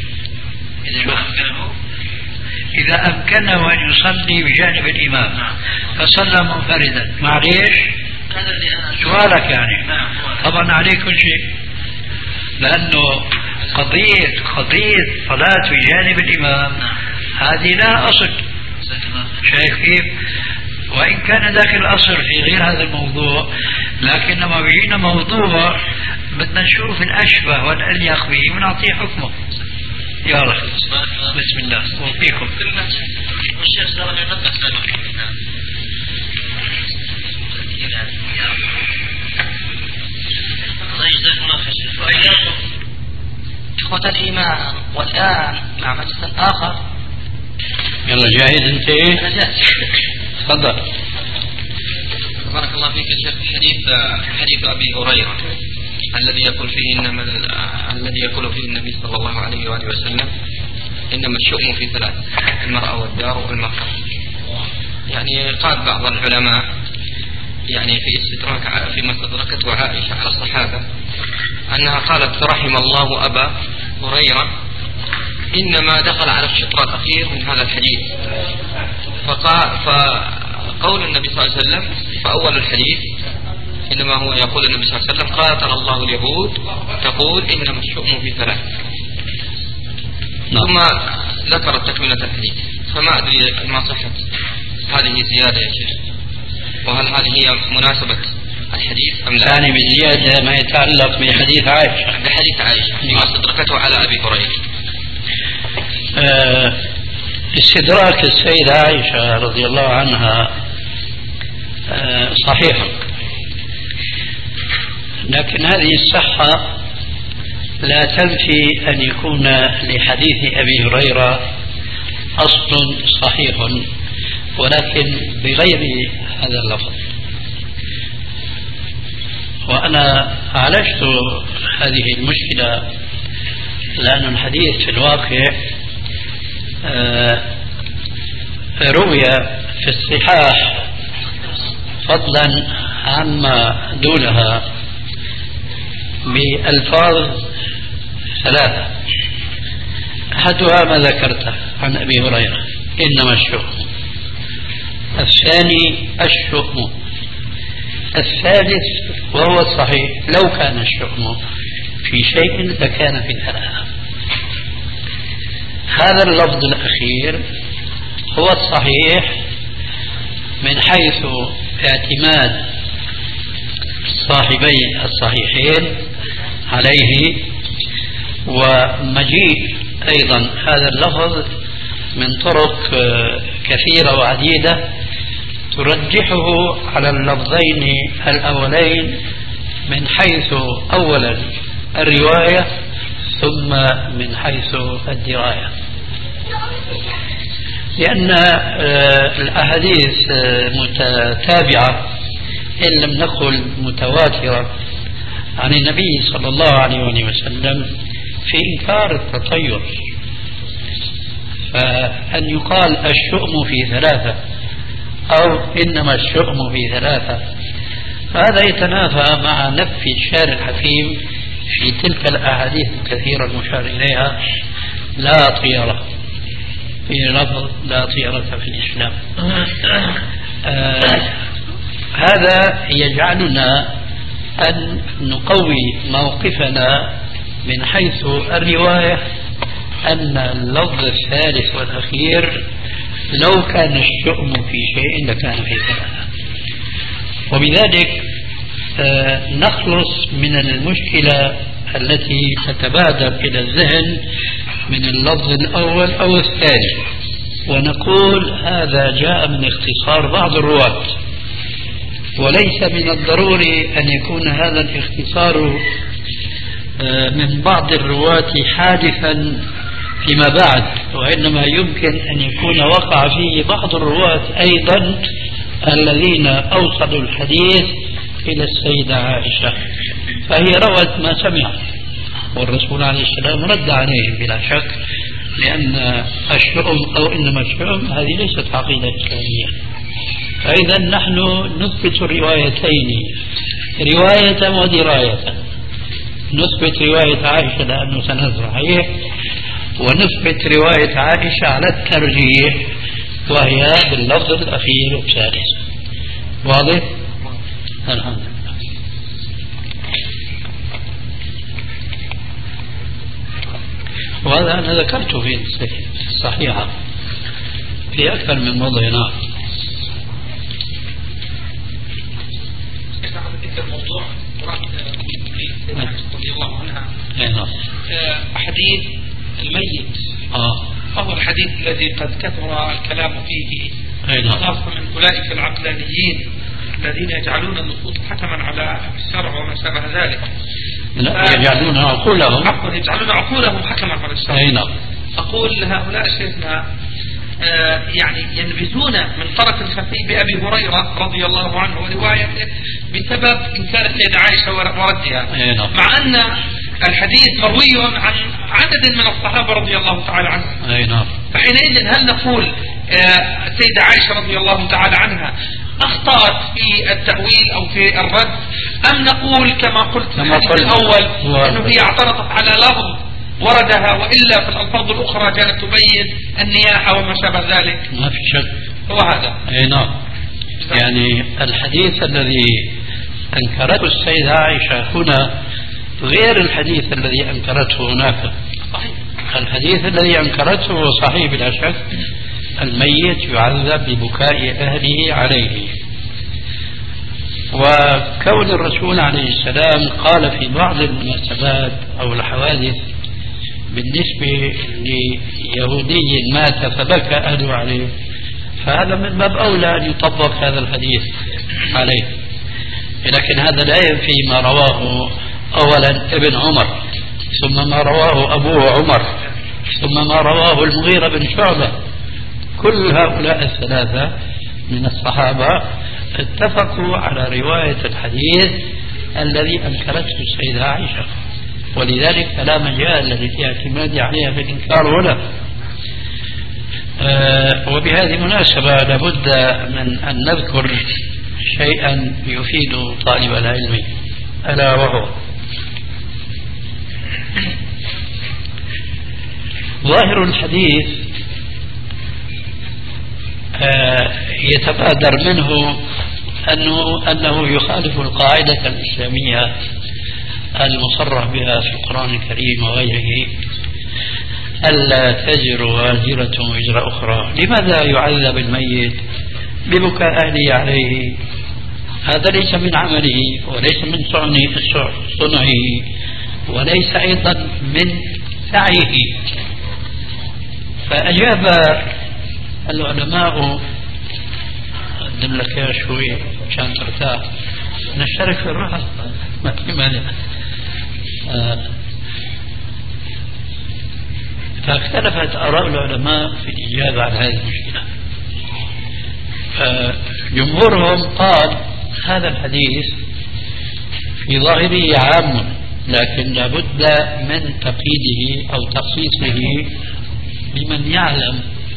إذا أمكنه أن يصلي بجانب الإمام فصلى منفردا معليش، سؤالك يعني طبعا عليه كل شيء، لأنه قضية قضية صلاة بجانب الإمام هذه لا أصل. شايف كيف؟ وإن كان داخل الأصل في غير هذا الموضوع، لكن لما بيجينا موضوع بدنا نشوف الأشبه والأليق به ونعطيه حكمه. يا رب بسم الله وفيكم. الشيخ صار ينبه إخوة الإيمان، والآن مع مجلس آخر. يلا جاهز أنت؟ أنا جاهز. تفضل. بارك الله فيك يا شيخ. حديث حديث أبي هريرة الذي يقول فيه إنما الذي يقول فيه النبي صلى الله عليه وآله وسلم إنما الشؤم في ثلاث: المرأة والدار والمرأة. يعني قال بعض العلماء يعني في استدراك فيما استدركته عائشة على الصحابة أنها قالت رحم الله أبا هريرة إنما دخل على الشطر الأخير من هذا الحديث. فقال فقول النبي صلى الله عليه وسلم فأول الحديث إنما هو يقول النبي صلى الله عليه وسلم قاتل الله اليهود تقول إنما الشؤم في ثلاث، ثم ذكرت تكملة الحديث. فما أدري ما صحة هذه الزيادة يا شيخ، وهل هذه هي مناسبة الحديث أم لا؟ يعني بزيادة ما يتعلق بحديث عائشة. بحديث عائشة فيما استدركته على أبي هريرة. أه استدراك السيدة عائشة رضي الله عنها أه صحيح، لكن هذه الصحة لا تنفي أن يكون لحديث أبي هريرة أصل صحيح، ولكن بغير هذا اللفظ. وأنا عالجت هذه المشكلة لأن الحديث في الواقع روي في الصحاح فضلا عما دونها بألفاظ ثلاثة، أحدها ما ذكرته عن أبي هريرة إنما الشؤم، الثاني الشؤم. الثالث وهو الصحيح لو كان الشؤم في شيء لكان في ثلاثة. هذا اللفظ الأخير هو الصحيح من حيث اعتماد صاحبي الصحيحين عليه، ومجيء أيضا هذا اللفظ من طرق كثيرة وعديدة ترجحه على اللفظين الأولين من حيث أولا الرواية ثم من حيث الدراية، لأن الأحاديث متتابعة إن لم نقل متواترة عن النبي صلى الله عليه وسلم في إنكار التطير. فأن يقال الشؤم في ثلاثة أو إنما الشؤم في ثلاثة، هذا يتنافى مع نفي الشارع الحكيم في تلك الأحاديث الكثيرة المشار إليها لا طيرة، في لفظ لا طيرة في الإسلام. آه هذا يجعلنا أن نقوي موقفنا من حيث الرواية أن اللفظ الثالث والأخير لو كان الشؤم في شيء لكان في ثلاثة، وبذلك آه نخلص من المشكلة التي تتبادر إلى الذهن من اللفظ الأول أو الثاني، ونقول هذا جاء من اختصار بعض الرواة، وليس من الضروري أن يكون هذا الاختصار من بعض الرواة حادثا فيما بعد، وإنما يمكن أن يكون وقع فيه بعض الرواة أيضا الذين أوصلوا الحديث إلى السيدة عائشة، فهي روت ما سمعت والرسول عليه السلام رد عليه بلا شك، لأن الشؤم أو إنما الشؤم هذه ليست عقيدة إسلامية. فإذا نحن نثبت الروايتين رواية ودراية، نثبت رواية عائشة لأنه سند صحيح، ونثبت رواية عائشة على الترجيح وهي باللفظ الأخير الثالث. واضح؟ الحمد لله. وهذا أنا ذكرته في الصحيحة في أكثر من موضع. نعم. الموضوع رضي الله عنها نعم. حديث الميت آه. وهو الحديث الذي قد كثر الكلام فيه، خاصة من أولئك العقلانيين الذين يجعلون النصوص حكما على الشرع وما شابه ذلك. لا يجعلون عقولهم عفوا يجعلون عقولهم حكما على الشرع. نعم. أقول هؤلاء شيخنا آه يعني ينبذون من طرف خفي بأبي هريرة رضي الله عنه وروايته بسبب إنكار السيدة عائشة وردها، مع أن الحديث مروي عن عدد من الصحابة رضي الله تعالى عنهم. فحينئذ هل نقول آه السيدة عائشة رضي الله تعالى عنها أخطأت في التأويل أو في الرد، أم نقول كما قلت في الحديث الأول أنه هي اعترضت على لفظ وردها وإلا في الألفاظ الأخرى كانت تبين النياحة وما شابه ذلك؟ ما في شك. هو هذا. أي نعم. يعني الحديث الذي أنكرته السيدة عائشة هنا غير الحديث الذي أنكرته هناك. صحيح. الحديث الذي أنكرته هو صحيح بلا شك، الميت يعذب ببكاء أهله عليه، وكون الرسول عليه السلام قال في بعض المناسبات أو الحوادث بالنسبة ليهودي مات فبكى أهله عليه، فهذا من باب أولى أن يطبق هذا الحديث عليه. لكن هذا لا ينفي ما رواه أولا ابن عمر، ثم ما رواه أبوه عمر، ثم ما رواه المغيرة بن شعبة. كل هؤلاء الثلاثة من الصحابة اتفقوا على رواية الحديث الذي أنكرته السيدة عائشة، ولذلك فلا مجال للاعتماد عليها في الإنكار ولا. أه وبهذه المناسبة لابد من أن نذكر شيئا يفيد طالب العلم، ألا وهو ظاهر الحديث أه يتبادر منه أنه أنه يخالف القاعدة الإسلامية المصرح بها في القرآن الكريم وغيره، ألا تزر وازرة وزر أخرى. لماذا يعذب الميت ببكاء أهله عليه؟ هذا ليس من عمله وليس من صنعه وليس أيضا من سعيه. فأجاب العلماء، أقدم لك يا شوي عشان ترتاح، نشترك في الراحة ما في مانع. آه. فاختلفت آراء العلماء في الإجابة على هذه المشكلة. فجمهورهم قال هذا الحديث في ظاهره عام، لكن لابد من تقييده أو تخصيصه بمن يعلم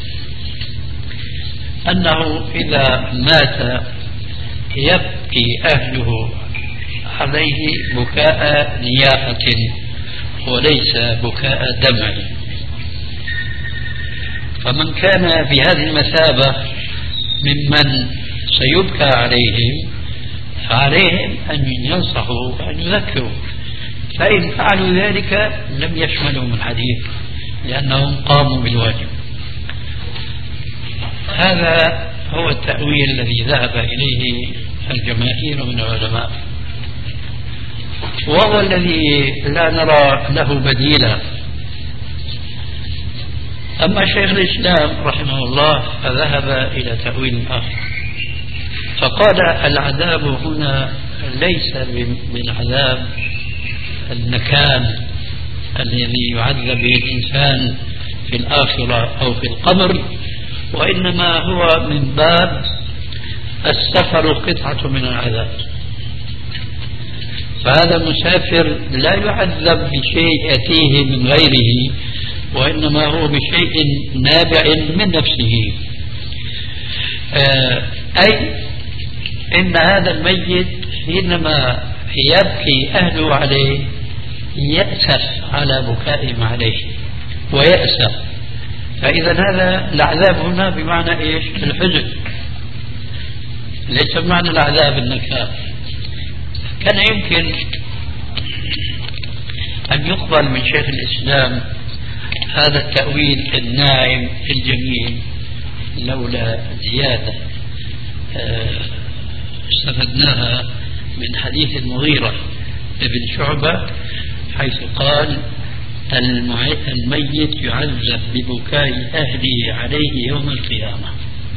أنه إذا مات يبكي أهله عليه بكاء نياحة وليس بكاء دمع. فمن كان في هذه المثابة ممن سيبكى عليهم فعليهم أن ينصحوا وأن يذكروا، فإن فعلوا ذلك لم يشملهم الحديث لأنهم قاموا بالواجب. هذا هو التأويل الذي ذهب إليه الجماهير من العلماء، وهو الذي لا نرى له بديلا. أما شيخ الإسلام رحمه الله فذهب إلى تأويل آخر، فقال العذاب هنا ليس من عذاب النكال الذي يعذب به الإنسان في الآخرة أو في القبر، وإنما هو من باب السفر قطعة من العذاب. فهذا المسافر لا يعذب بشيء يأتيه من غيره، وإنما هو بشيء نابع من نفسه. أي إن هذا الميت حينما يبكي أهله عليه يأسف على بكائهم عليه ويأسف. فإذا هذا العذاب هنا بمعنى إيش؟ الحزن، ليس بمعنى العذاب النكال. كان يمكن أن يقبل من شيخ الإسلام هذا التأويل الناعم الجميل لولا زيادة استفدناها من حديث المغيرة ابن شعبة، حيث قال الميت يعذب ببكاء أهله عليه يوم القيامة.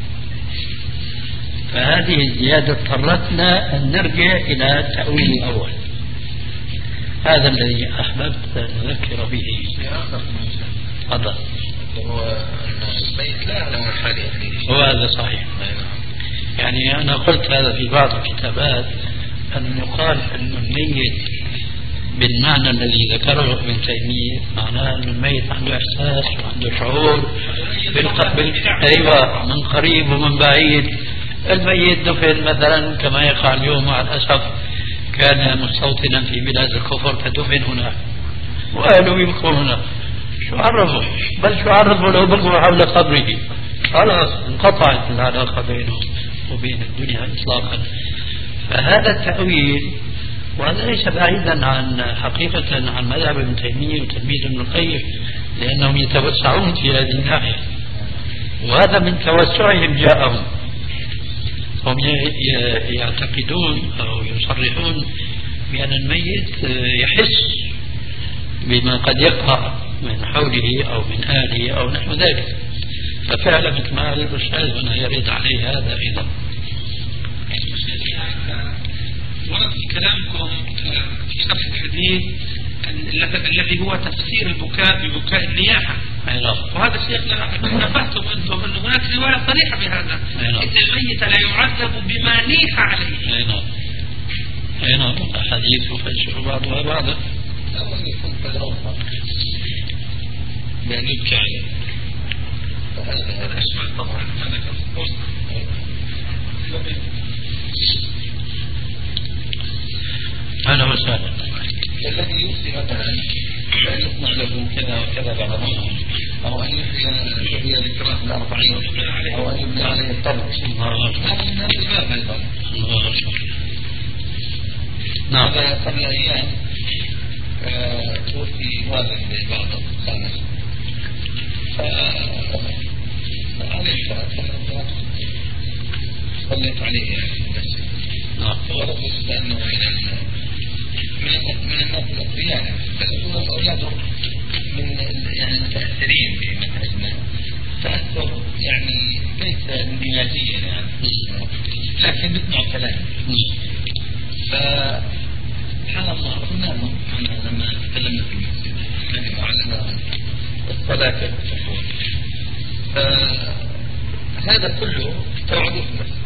فهذه الزيادة اضطرتنا أن نرجع إلى التأويل الأول، هذا الذي أحببت أن أذكر به. تفضل. هو الميت لا يعلم حال أهله. هو هذا صحيح. يعني أنا قلت هذا في بعض الكتابات، أن يقال أن الميت بالمعنى الذي ذكره ابن تيمية معناه أن الميت عنده إحساس وعنده شعور بالقبل، أيوة، من قريب ومن بعيد. الميت دفن مثلا كما يقع اليوم مع الأسف، كان مستوطنا في بلاد الكفر فدفن هناك وأهله يبقوا هنا، شو عرفوا؟ بل شو عرفوا لو بقوا حول قبره؟ خلاص انقطعت العلاقة بينه وبين الدنيا إطلاقا. فهذا التأويل، وهذا ليس بعيدا عن حقيقة عن مذهب ابن تيمية وتلميذ ابن القيم، لأنهم يتوسعون في هذه الناحية، وهذا من توسعهم جاءهم. هم يعتقدون أو يصرحون بأن الميت يحس بما قد يقع من حوله أو من آله أو نحو ذلك. ففعلا مثل ما قال الأستاذ هنا يرد عليه هذا أيضا. ورد في كلامكم في شرح الحديث الذي هو تفسير البكاء ببكاء النياحة، وهذا شيخنا نبهتم أنتم أن هناك رواية صريحة بهذا، إن الميت لا يعذب بما نيح عليه. أي نعم، أي نعم، أحاديث يفسر بعضها بعضا. يعني يبكي عليه. هذا أشمل طبعا هذا كالقصد. أهلا وسهلا. الذي يوصي مثلا لا يصنع له كذا وكذا بعد موته أو أن يحيي ذكرى الأربعين أو أن يبني عليه الطرد. هذا من الإمام أيضا. نعم. قبل أيام توفي والد لبعض الخامس فعليه صلاة صليت عليه يعني في المسجد. هو رجل لأنه من من الناس الأقوياء يعني أولاده من يعني المتأثرين بمنهجنا تأثر يعني ليس اندماجيا يعني لكن بيسمعوا كلامه. فسبحان الله كنا لما تكلمنا في المسجد كلمة على الصلاة كيف تكون. فهذا كله توعدوا في المسجد.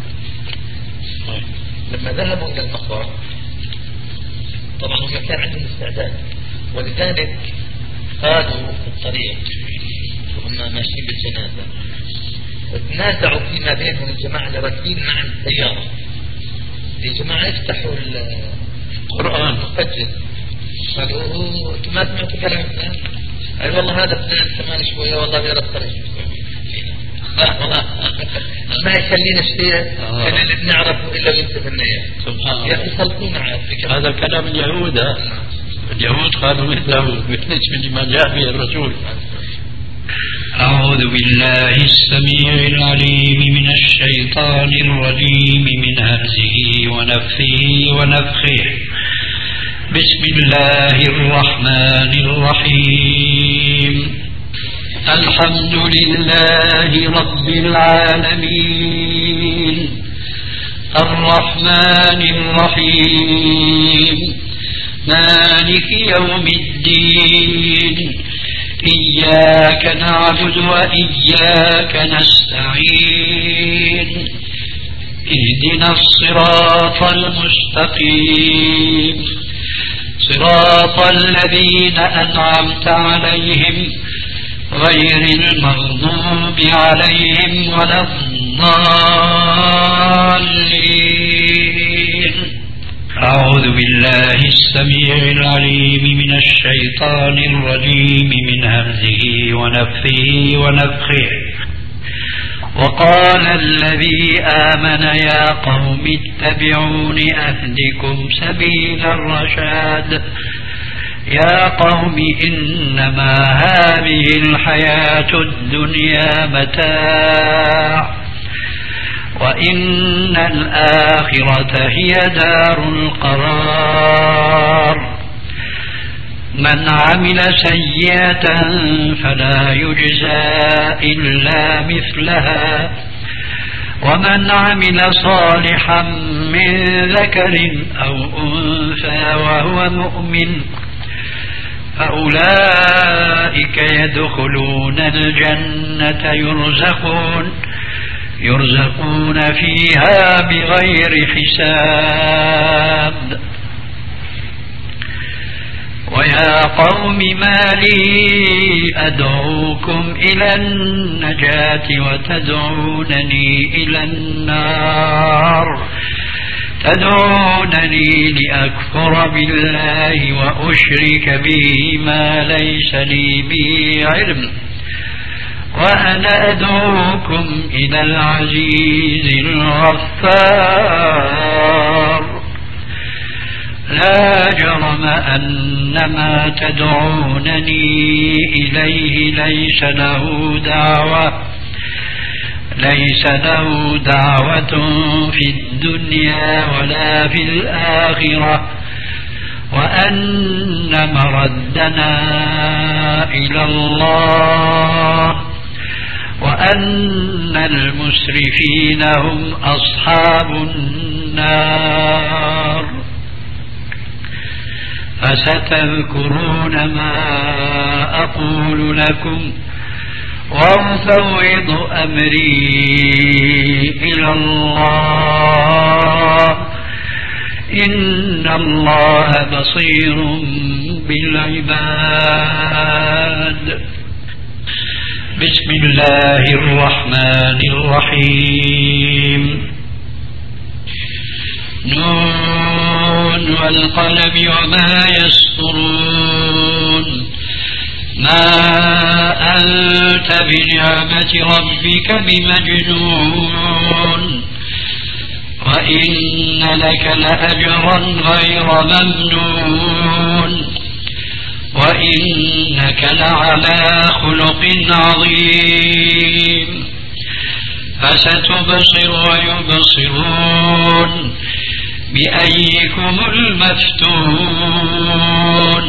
لما ذهبوا إلى المقبرة طبعا هم كان عندهم استعداد ولذلك قالوا في الطريق وهم ماشيين بالجنازة وتنازعوا فيما بينهم الجماعة اللي راكبين مع السيارة. يا جماعة افتحوا القرآن مسجل. قالوا انتم ما سمعتوا كلام فلان؟ اي والله هذا فلان كمان شوية والله بيرسل والله ما يخلينا شيء اللي نعرفه الا وينتبه لنا اياه. يا اخي خلقونا عاد هذا كلام اليهود. اليهود قالوا مثله بالنسبة لما جاء به الرسول. أعوذ بالله السميع العليم من الشيطان الرجيم من همزه ونفثه ونفخه. بسم الله الرحمن الرحيم. الحمد لله رب العالمين الرحمن الرحيم مالك يوم الدين إياك نعبد وإياك نستعين اهدنا الصراط المستقيم صراط الذين أنعمت عليهم غير المغضوب عليهم ولا الضالين. أعوذ بالله السميع العليم من الشيطان الرجيم من همزه ونفثه ونفخه. وقال الذي آمن يا قوم اتبعون أهدكم سبيل الرشاد. يا قوم إنما هذه الحياة الدنيا متاع وإن الآخرة هي دار القرار. من عمل سيئة فلا يجزى إلا مثلها ومن عمل صالحا من ذكر أو أنثى وهو مؤمن فأولئك يدخلون الجنة يرزقون يرزقون فيها بغير حساب. ويا قوم ما لي أدعوكم إلى النجاة وتدعونني إلى النار تدعونني لأكفر بالله وأشرك به ما ليس لي به علم وأنا أدعوكم إلى العزيز الغفار. لا جرم أن ما تدعونني إليه ليس له دعوة ليس له دعوة في الدنيا ولا في الآخرة وأن مردنا إلى الله وأن المسرفين هم أصحاب النار. فستذكرون ما أقول لكم وأفوض أمري إلى الله إن الله بصير بالعباد. بسم الله الرحمن الرحيم. نون والقلم وما يسطرون ما أنت بنعمة ربك بمجنون وإن لك لأجرا غير ممنون وإنك لعلى خلق عظيم فستبصر ويبصرون بأيكم المفتون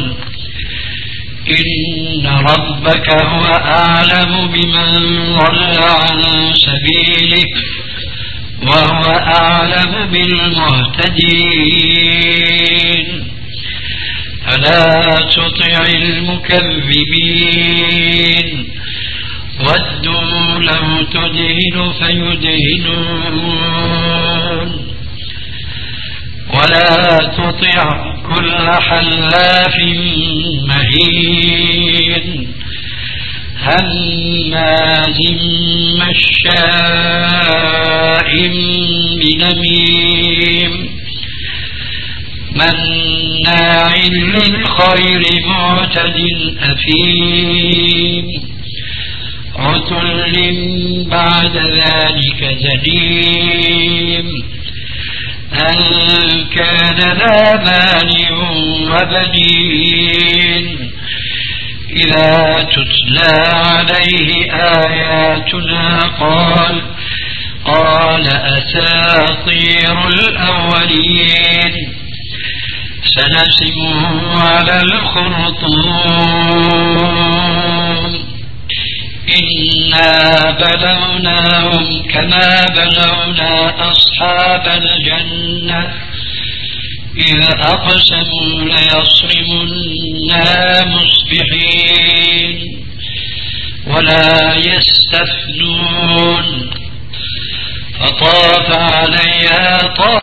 إن ربك هو أعلم بمن ضل عن سبيله وهو أعلم بالمهتدين فلا تطع المكذبين ودوا لو تدهن فيدهنون ولا تطع كل حلاف مهين هماز مشاء بنميم مناع للخير معتد أثيم عتل بعد ذلك زنيم أن كان ذا مال وبنين إذا تتلى عليه آياتنا قال قال أساطير الأولين سنسمه على الخرطوم إنا بلوناهم كما بلونا أصحاب الجنة إذ أقسموا ليصرمنا مصبحين ولا يستثنون فطاف عليها طاف